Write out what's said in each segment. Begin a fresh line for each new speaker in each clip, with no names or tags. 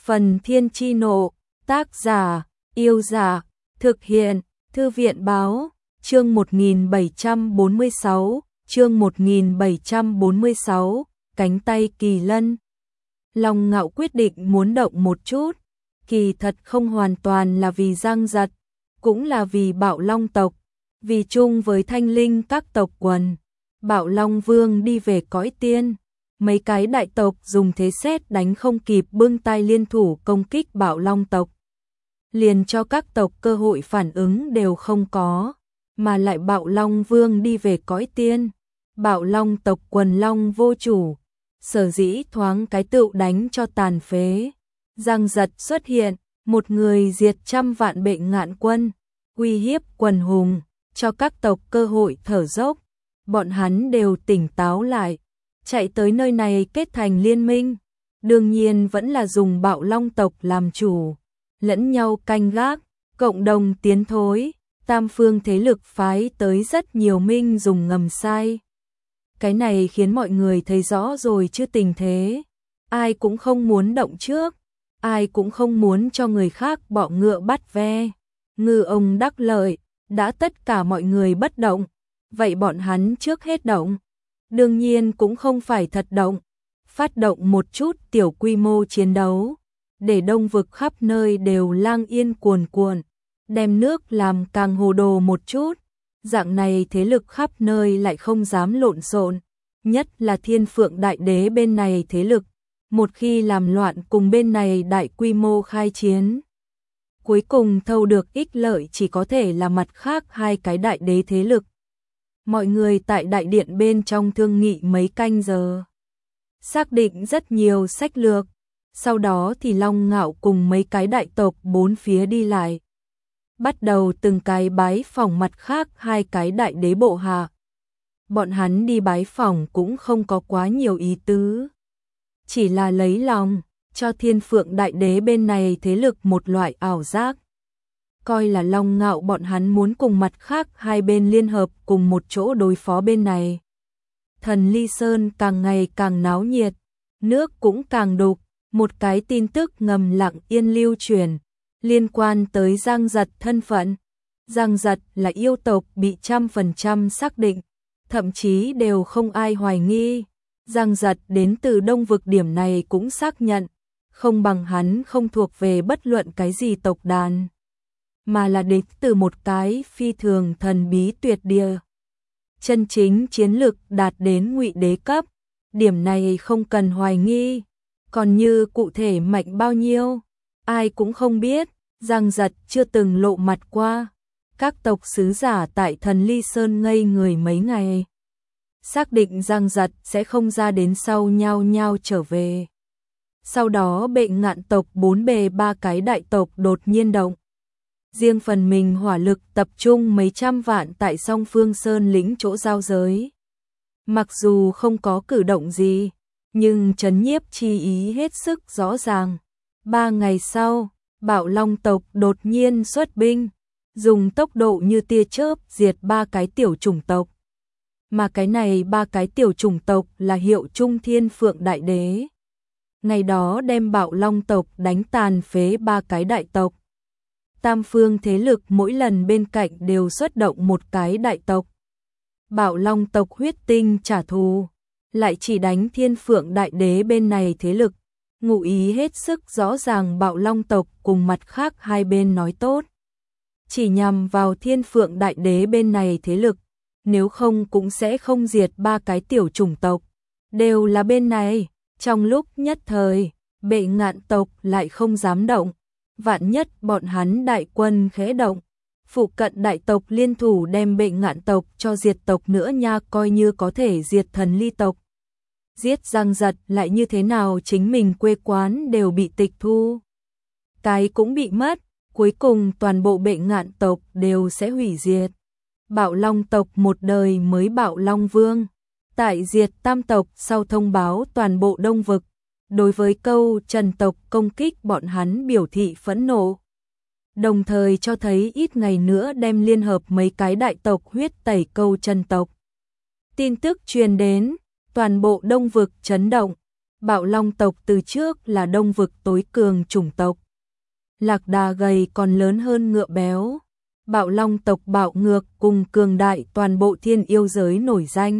Phần Thiên Chi Nộ, tác giả, Yêu Giả, thực hiện, Thư viện Báo, chương 1746, cánh tay Kỳ Lân. Long Ngạo quyết định muốn động một chút, kỳ thật không hoàn toàn là vì Giang Giật, cũng là vì Bạo Long tộc, vì chung với Thanh Linh các tộc quần. Bạo Long Vương đi về cõi tiên, mấy cái đại tộc dùng thế sét đánh không kịp bưng tay liên thủ công kích Bạo Long tộc. Liền cho các tộc cơ hội phản ứng đều không có, mà lại Bạo Long Vương đi về cõi tiên. Bạo Long tộc quần long vô chủ, sở dĩ thoáng cái tựu đánh cho tàn phế. Giang Giật xuất hiện, một người diệt trăm vạn bệ ngạn quân, uy hiếp quần hùng, cho các tộc cơ hội thở dốc. Bọn hắn đều tỉnh táo lại, chạy tới nơi này kết thành liên minh, đương nhiên vẫn là dùng Bạo Long tộc làm chủ, lẫn nhau canh gác, cộng đồng tiến thối. Tam phương thế lực phái tới rất nhiều minh dùng ngầm sai. Cái này khiến mọi người thấy rõ rồi chứ tình thế. Ai cũng không muốn động trước, ai cũng không muốn cho người khác bọ ngựa bắt ve. Ngư ông đắc lợi, đã tất cả mọi người bất động, vậy bọn hắn trước hết động. Đương nhiên cũng không phải thật động, phát động một chút tiểu quy mô chiến đấu, để đông vực khắp nơi đều lang yên cuồn cuộn, đem nước làm càng hồ đồ một chút. Dạng này thế lực khắp nơi lại không dám lộn xộn, nhất là Thiên Phượng Đại Đế bên này thế lực, một khi làm loạn cùng bên này đại quy mô khai chiến, cuối cùng thâu được ích lợi chỉ có thể là mặt khác hai cái đại đế thế lực. Mọi người tại đại điện bên trong thương nghị mấy canh giờ, xác định rất nhiều sách lược, sau đó thì Long Ngạo cùng mấy cái đại tộc bốn phía đi lại, bắt đầu từng cái bái phỏng mặt khác hai cái đại đế bộ hạ. Bọn hắn đi bái phỏng cũng không có quá nhiều ý tứ, chỉ là lấy lòng, cho Thiên Phượng Đại Đế bên này thế lực một loại ảo giác, coi là Long Ngạo bọn hắn muốn cùng mặt khác hai bên liên hợp cùng một chỗ đối phó bên này. Thần Ly Sơn càng ngày càng náo nhiệt, nước cũng càng đục, một cái tin tức ngầm lặng yên lưu truyền, liên quan tới Giang Giật thân phận. Giang Giật là yêu tộc bị 100% xác định, thậm chí đều không ai hoài nghi. Giang Giật đến từ Đông vực, điểm này cũng xác nhận, không bằng hắn không thuộc về bất luận cái gì tộc đàn, mà là đến từ một cái phi thường thần bí tuyệt địa. Chân chính chiến lực đạt đến Ngụy Đế cấp, điểm này không cần hoài nghi, còn như cụ thể mạnh bao nhiêu, ai cũng không biết. Giang Giật chưa từng lộ mặt qua, các tộc sứ giả tại Thần Ly Sơn ngây người mấy ngày, xác định Giang Giật sẽ không ra đến sau nhao nhao trở về. Sau đó bệ ngạn tộc bốn bề ba cái đại tộc đột nhiên động, riêng phần mình hỏa lực tập trung mấy trăm vạn tại Song Phương Sơn lĩnh chỗ giao giới. Mặc dù không có cử động gì, nhưng trấn nhiếp chi ý hết sức rõ ràng. 3 ngày sau, Bạo Long tộc đột nhiên xuất binh, dùng tốc độ như tia chớp diệt 3 cái tiểu chủng tộc. Mà cái này 3 cái tiểu chủng tộc là hiệu chung Thiên Phượng Đại Đế. Ngày đó đem Bạo Long tộc đánh tàn phế 3 cái đại tộc. Tam phương thế lực mỗi lần bên cạnh đều xuất động một cái đại tộc. Bạo Long tộc huyết tinh trả thù, lại chỉ đánh Thiên Phượng Đại Đế bên này thế lực. Ngụ ý hết sức rõ ràng, Bạo Long tộc cùng mặt khác hai bên nói tốt, chỉ nhằm vào Thiên Phượng Đại Đế bên này thế lực, nếu không cũng sẽ không diệt 3 cái tiểu chủng tộc, đều là bên này. Trong lúc nhất thời, bệ ngạn tộc lại không dám động, vạn nhất bọn hắn đại quân khẽ động, phụ cận đại tộc liên thủ đem bệ ngạn tộc cho diệt tộc nữa nha, coi như có thể diệt Thần Ly tộc. Giết Giang Giật lại như thế nào, chính mình quê quán đều bị tịch thu, cái cũng bị mất, cuối cùng toàn bộ bệ ngạn tộc đều sẽ hủy diệt. Bạo Long tộc một đời mới Bạo Long Vương, tại diệt tam tộc sau thông báo toàn bộ Đông vực, đối với câu Trần tộc công kích bọn hắn biểu thị phẫn nộ, đồng thời cho thấy ít ngày nữa đem liên hợp mấy cái đại tộc huyết tẩy câu Trần tộc. Tin tức truyền đến, toàn bộ Đông vực chấn động, Bạo Long tộc từ trước là Đông vực tối cường chủng tộc. Lạc đà gầy còn lớn hơn ngựa béo. Bạo Long tộc bạo ngược cùng cường đại toàn bộ thiên yêu giới nổi danh.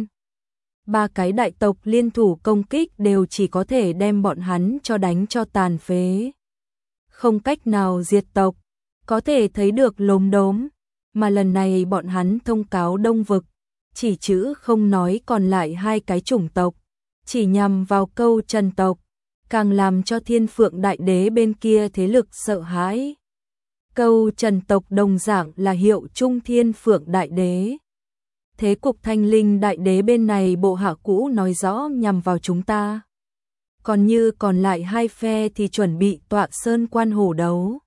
Ba cái đại tộc liên thủ công kích đều chỉ có thể đem bọn hắn cho đánh cho tàn phế. Không cách nào diệt tộc, có thể thấy được lốm đốm, mà lần này bọn hắn thông cáo Đông vực, chỉ chữ không nói còn lại hai cái chủng tộc, chỉ nhằm vào Câu Trần tộc, càng làm cho Thiên Phượng Đại Đế bên kia thế lực sợ hãi. Câu Trần tộc đồng dạng là hiệu trung Thiên Phượng Đại Đế. Thế cục Thanh Linh Đại Đế bên này bộ hạ cũ nói rõ nhằm vào chúng ta. Còn như còn lại hai phe thì chuẩn bị tọa sơn quan hổ đấu.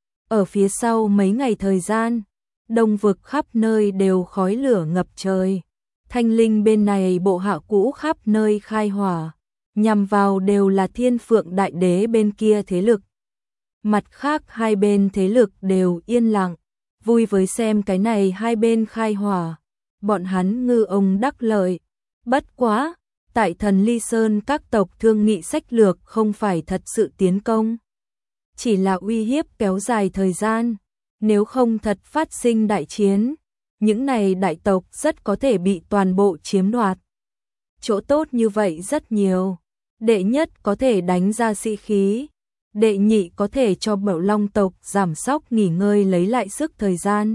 Ở phía sau mấy ngày thời gian, Đông vực khắp nơi đều khói lửa ngập trời. Thanh Linh bên này bộ hạ cũ khắp nơi khai hỏa, nhằm vào đều là Thiên Phượng Đại Đế bên kia thế lực. Mặt khác hai bên thế lực đều yên lặng, vui với xem cái này hai bên khai hỏa. Bọn hắn ngư ông đắc lợi. Bất quá, tại Thần Ly Sơn các tộc thương nghị sách lược không phải thật sự tiến công. Chỉ là uy hiếp kéo dài thời gian. Nếu không thật phát sinh đại chiến, những này đại tộc rất có thể bị toàn bộ chiếm đoạt. Chỗ tốt như vậy rất nhiều. Đệ nhất có thể đánh ra sĩ khí. Đệ nhị có thể cho Bạo Long tộc giảm sóc nghỉ ngơi lấy lại sức thời gian.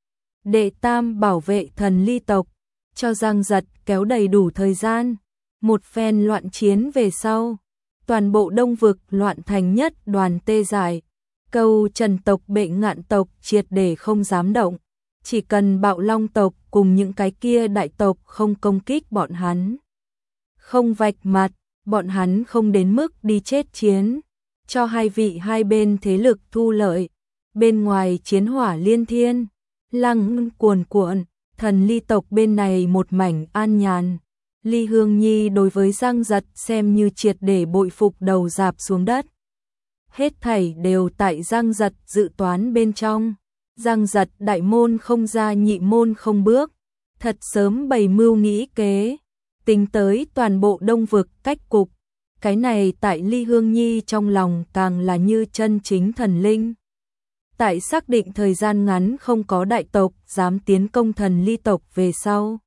Đệ tam bảo vệ Thần Ly tộc, cho Giang Giật kéo đầy đủ thời gian. Một phen loạn chiến về sau, toàn bộ Đông vực loạn thành nhất đoàn tê dại. Câu Trần tộc Bệ Ngạn tộc triệt để không dám động, chỉ cần Bạo Long tộc cùng những cái kia đại tộc không công kích bọn hắn, không vạch mặt, bọn hắn không đến mức đi chết chiến, cho hai vị hai bên thế lực thu lợi. Bên ngoài chiến hỏa liên thiên, lăng cuồn cuộn, Thần Ly tộc bên này một mảnh an nhàn. Ly Hương Nhi đối với Giang Giật xem như triệt để bội phục đầu rạp xuống đất. Hết thảy đều tại Giang Giật dự toán bên trong. Giang Giật đại môn không ra nhị môn không bước, thật sớm bày mưu nghĩ kế, tính tới toàn bộ Đông vực cách cục. Cái này tại Ly Hương Nhi trong lòng càng là như chân chính thần linh. Tại xác định thời gian ngắn không có đại tộc dám tiến công Thần Ly tộc về sau,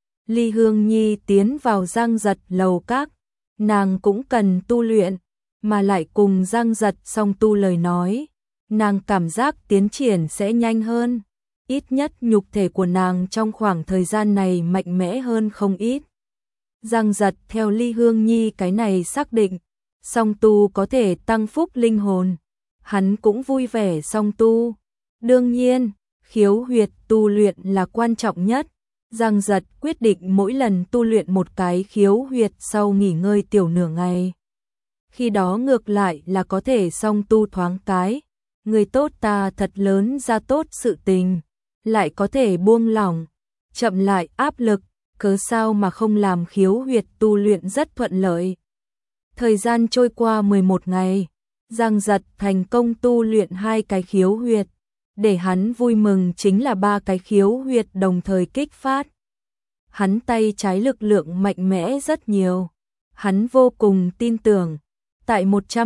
Ly Hương Nhi tiến vào Giang Giật lầu các, nàng cũng cần tu luyện, mà lại cùng Giang Giật song tu lời nói, nàng cảm giác tiến triển sẽ nhanh hơn, ít nhất nhục thể của nàng trong khoảng thời gian này mạnh mẽ hơn không ít. Giang Giật theo Ly Hương Nhi cái này xác định, song tu có thể tăng phúc linh hồn, hắn cũng vui vẻ song tu. Đương nhiên, khiếu huyệt tu luyện là quan trọng nhất. Giang Giật quyết định mỗi lần tu luyện một cái khiếu huyệt sau nghỉ ngơi tiểu nửa ngày. Khi đó ngược lại là có thể song tu thoáng cái, người tốt ta thật lớn ra tốt sự tình, lại có thể buông lỏng, chậm lại áp lực, cớ sao mà không làm khiếu huyệt tu luyện rất thuận lợi. Thời gian trôi qua 11 ngày, Giang Giật thành công tu luyện 2 cái khiếu huyệt. Để hắn vui mừng chính là 3 cái khiếu huyệt đồng thời kích phát. Hắn tay trái lực lượng mạnh mẽ rất nhiều. Hắn vô cùng tin tưởng, tại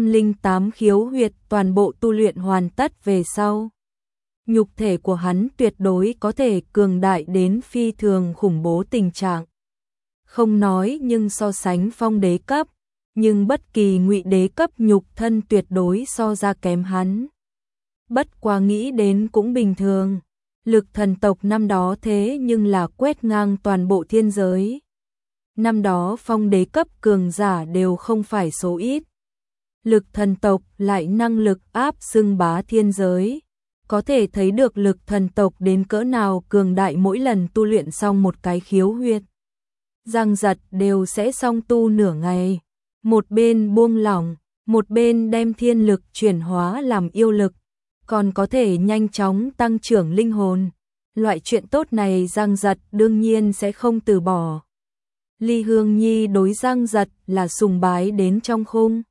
108 khiếu huyệt toàn bộ tu luyện hoàn tất về sau, nhục thể của hắn tuyệt đối có thể cường đại đến phi thường khủng bố tình trạng. Không nói nhưng so sánh phong đế cấp, nhưng bất kỳ ngụy đế cấp nhục thân tuyệt đối so ra kém hắn. Bất quá nghĩ đến cũng bình thường, Lực Thần tộc năm đó thế nhưng là quét ngang toàn bộ thiên giới. Năm đó phong đế cấp cường giả đều không phải số ít. Lực Thần tộc lại năng lực áp xưng bá thiên giới, có thể thấy được Lực Thần tộc đến cỡ nào cường đại. Mỗi lần tu luyện xong một cái khiếu huyệt, Giang Giật đều sẽ song tu nửa ngày, một bên buông lỏng, một bên đem thiên lực chuyển hóa làm yêu lực, còn có thể nhanh chóng tăng trưởng linh hồn. Loại chuyện tốt này Giang Giật đương nhiên sẽ không từ bỏ. Ly Hương Nhi đối Giang Giật là sùng bái đến trong khung,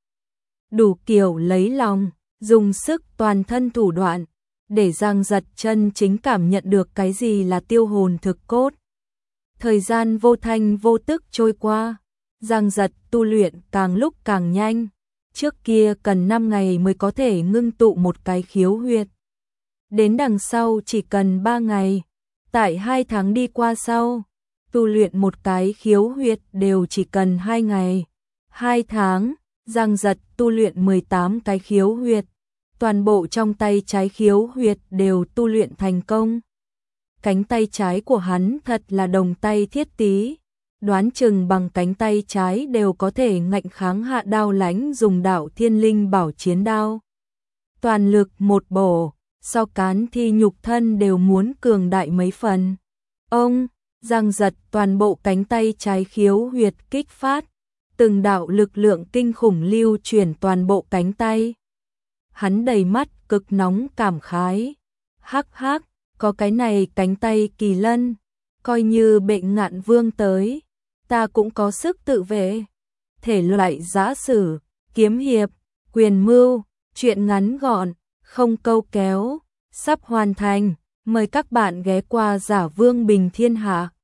đủ kiểu lấy lòng, dùng sức toàn thân thủ đoạn, để Giang Giật chân chính cảm nhận được cái gì là tiêu hồn thực cốt. Thời gian vô thanh vô tức trôi qua, Giang Giật tu luyện càng lúc càng nhanh, trước kia cần 5 ngày mới có thể ngưng tụ một cái khiếu huyệt. Đến đằng sau chỉ cần 3 ngày, tại 2 tháng đi qua sau, tu luyện một cái khiếu huyệt đều chỉ cần 2 ngày. 2 tháng, Giang Giật tu luyện 18 cái khiếu huyệt, toàn bộ trong tay trái khiếu huyệt đều tu luyện thành công. Cánh tay trái của hắn thật là đồng tay thiết tí, đoán chừng bằng cánh tay trái đều có thể ngạnh kháng Hạ Đao Lãnh dùng Đạo Thiên Linh Bảo Chiến Đao. Toàn lực một bổ, so cán thi nhục thân đều muốn cường đại mấy phần. Ông, Giang Giật toàn bộ cánh tay trái khiếu huyệt kích phát, từng đạo lực lượng kinh khủng lưu chuyển toàn bộ cánh tay. Hắn đầy mắt cực nóng cảm khái. Hắc hắc, có cái này cánh tay kỳ lân, coi như Bệnh Ngạn Vương tới, ta cũng có sức tự vệ. Thể loại giã sử, kiếm hiệp, quyền mưu, truyện ngắn gọn, không câu kéo, sắp hoàn thành. Mời các bạn ghé qua Giả Vương Bình Thiên Hạ.